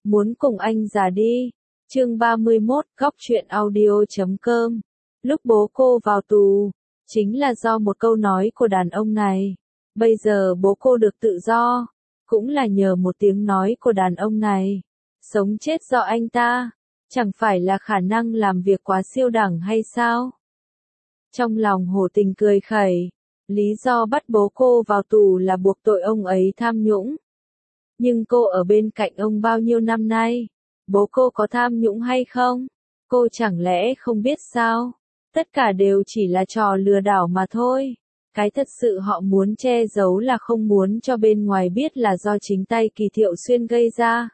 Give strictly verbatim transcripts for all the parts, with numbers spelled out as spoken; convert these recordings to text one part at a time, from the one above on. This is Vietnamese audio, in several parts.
muốn cùng anh già đi. Chương ba mươi mốt, góc truyện audio chấm com. Lúc bố cô vào tù, chính là do một câu nói của đàn ông này. Bây giờ bố cô được tự do, cũng là nhờ một tiếng nói của đàn ông này. Sống chết do anh ta, chẳng phải là khả năng làm việc quá siêu đẳng hay sao? Trong lòng Hồ Tình cười khẩy, lý do bắt bố cô vào tù là buộc tội ông ấy tham nhũng. Nhưng cô ở bên cạnh ông bao nhiêu năm nay, bố cô có tham nhũng hay không? Cô chẳng lẽ không biết sao? Tất cả đều chỉ là trò lừa đảo mà thôi. Cái thật sự họ muốn che giấu là không muốn cho bên ngoài biết là do chính tay Kỳ Thiệu Xuyên gây ra.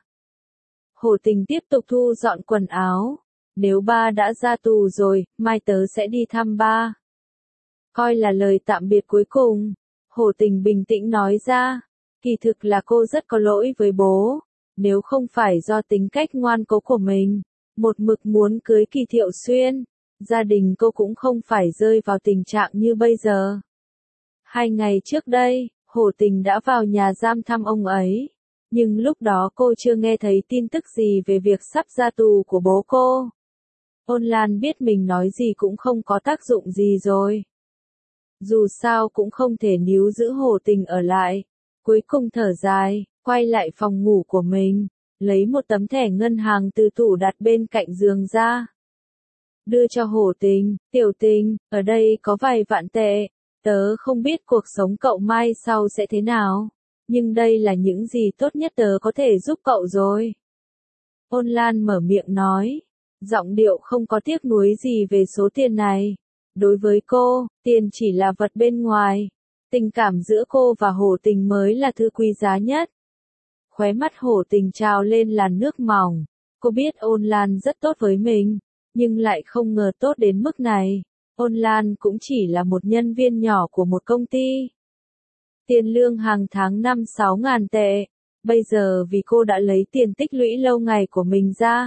Hồ Tình tiếp tục thu dọn quần áo. Nếu ba đã ra tù rồi, mai tớ sẽ đi thăm ba. Coi là lời tạm biệt cuối cùng. Hồ Tình bình tĩnh nói ra. Kỳ thực là cô rất có lỗi với bố. Nếu không phải do tính cách ngoan cố của mình, một mực muốn cưới Kỳ Thiệu Xuyên, gia đình cô cũng không phải rơi vào tình trạng như bây giờ. Hai ngày trước đây, Hồ Tình đã vào nhà giam thăm ông ấy. Nhưng lúc đó cô chưa nghe thấy tin tức gì về việc sắp ra tù của bố cô. Ôn Lan biết mình nói gì cũng không có tác dụng gì rồi. Dù sao cũng không thể níu giữ Hồ Tình ở lại. Cuối cùng thở dài, quay lại phòng ngủ của mình, lấy một tấm thẻ ngân hàng từ tủ đặt bên cạnh giường ra. Đưa cho Hồ Tình, tiểu Tình, ở đây có vài vạn tệ, tớ không biết cuộc sống cậu mai sau sẽ thế nào, nhưng đây là những gì tốt nhất tớ có thể giúp cậu rồi. Ôn Lan mở miệng nói, giọng điệu không có tiếc nuối gì về số tiền này. Đối với cô, tiền chỉ là vật bên ngoài. Tình cảm giữa cô và Hồ Tình mới là thứ quý giá nhất. Khóe mắt Hồ Tình trào lên làn nước mỏng. Cô biết Ôn Lan rất tốt với mình, nhưng lại không ngờ tốt đến mức này. Ôn Lan cũng chỉ là một nhân viên nhỏ của một công ty. Tiền lương hàng tháng năm sáu ngàn tệ. Bây giờ vì cô đã lấy tiền tích lũy lâu ngày của mình ra.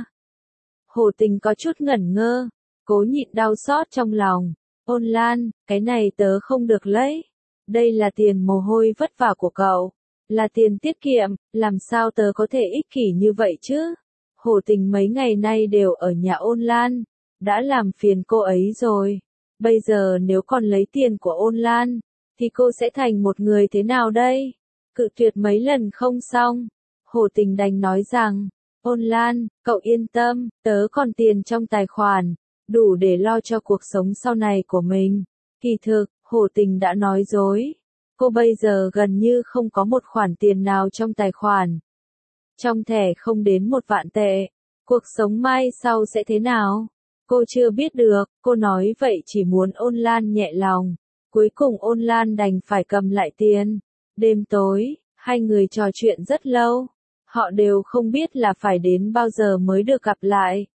Hồ Tình có chút ngẩn ngơ, cố nhịn đau xót trong lòng. Ôn Lan, cái này tớ không được lấy. Đây là tiền mồ hôi vất vả của cậu, là tiền tiết kiệm, làm sao tớ có thể ích kỷ như vậy chứ? Hồ Tình mấy ngày nay đều ở nhà Ôn Lan, đã làm phiền cô ấy rồi. Bây giờ nếu còn lấy tiền của Ôn Lan, thì cô sẽ thành một người thế nào đây? Cự tuyệt mấy lần không xong. Hồ Tình đành nói rằng, Ôn Lan, cậu yên tâm, tớ còn tiền trong tài khoản, đủ để lo cho cuộc sống sau này của mình. Kỳ thực, Hồ Tình đã nói dối. Cô bây giờ gần như không có một khoản tiền nào trong tài khoản. Trong thẻ không đến một vạn tệ. Cuộc sống mai sau sẽ thế nào? Cô chưa biết được, cô nói vậy chỉ muốn Ôn Lan nhẹ lòng. Cuối cùng Ôn Lan đành phải cầm lại tiền. Đêm tối, hai người trò chuyện rất lâu. Họ đều không biết là phải đến bao giờ mới được gặp lại.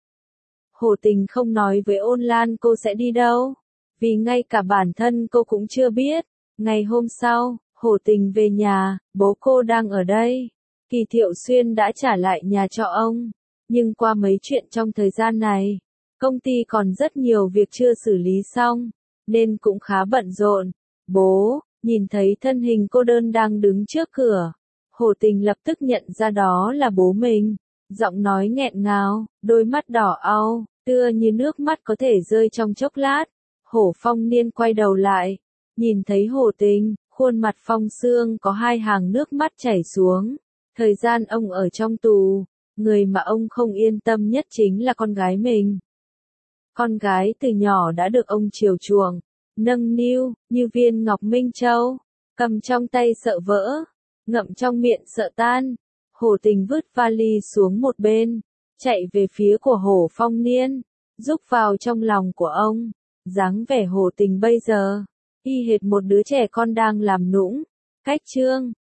Hồ Tình không nói với Ôn Lan cô sẽ đi đâu. Vì ngay cả bản thân cô cũng chưa biết. Ngày hôm sau, Hồ Tình về nhà, bố cô đang ở đây. Kỳ Thiệu Xuyên đã trả lại nhà cho ông. Nhưng qua mấy chuyện trong thời gian này, công ty còn rất nhiều việc chưa xử lý xong, nên cũng khá bận rộn. Bố, nhìn thấy thân hình cô đơn đang đứng trước cửa. Hồ Tình lập tức nhận ra đó là bố mình. Giọng nói nghẹn ngào, đôi mắt đỏ au, tựa như nước mắt có thể rơi trong chốc lát. Hổ Phong Niên quay đầu lại, nhìn thấy Hồ Tình, khuôn mặt Phong Sương có hai hàng nước mắt chảy xuống. Thời gian ông ở trong tù, người mà ông không yên tâm nhất chính là con gái mình. Con gái từ nhỏ đã được ông chiều chuộng, nâng niu, như viên ngọc minh châu, cầm trong tay sợ vỡ, ngậm trong miệng sợ tan. Hồ Tình vứt vali xuống một bên, chạy về phía của Hổ Phong Niên, rúc vào trong lòng của ông. Dáng vẻ Hồ Tình bây giờ, y hệt một đứa trẻ con đang làm nũng. Cách chương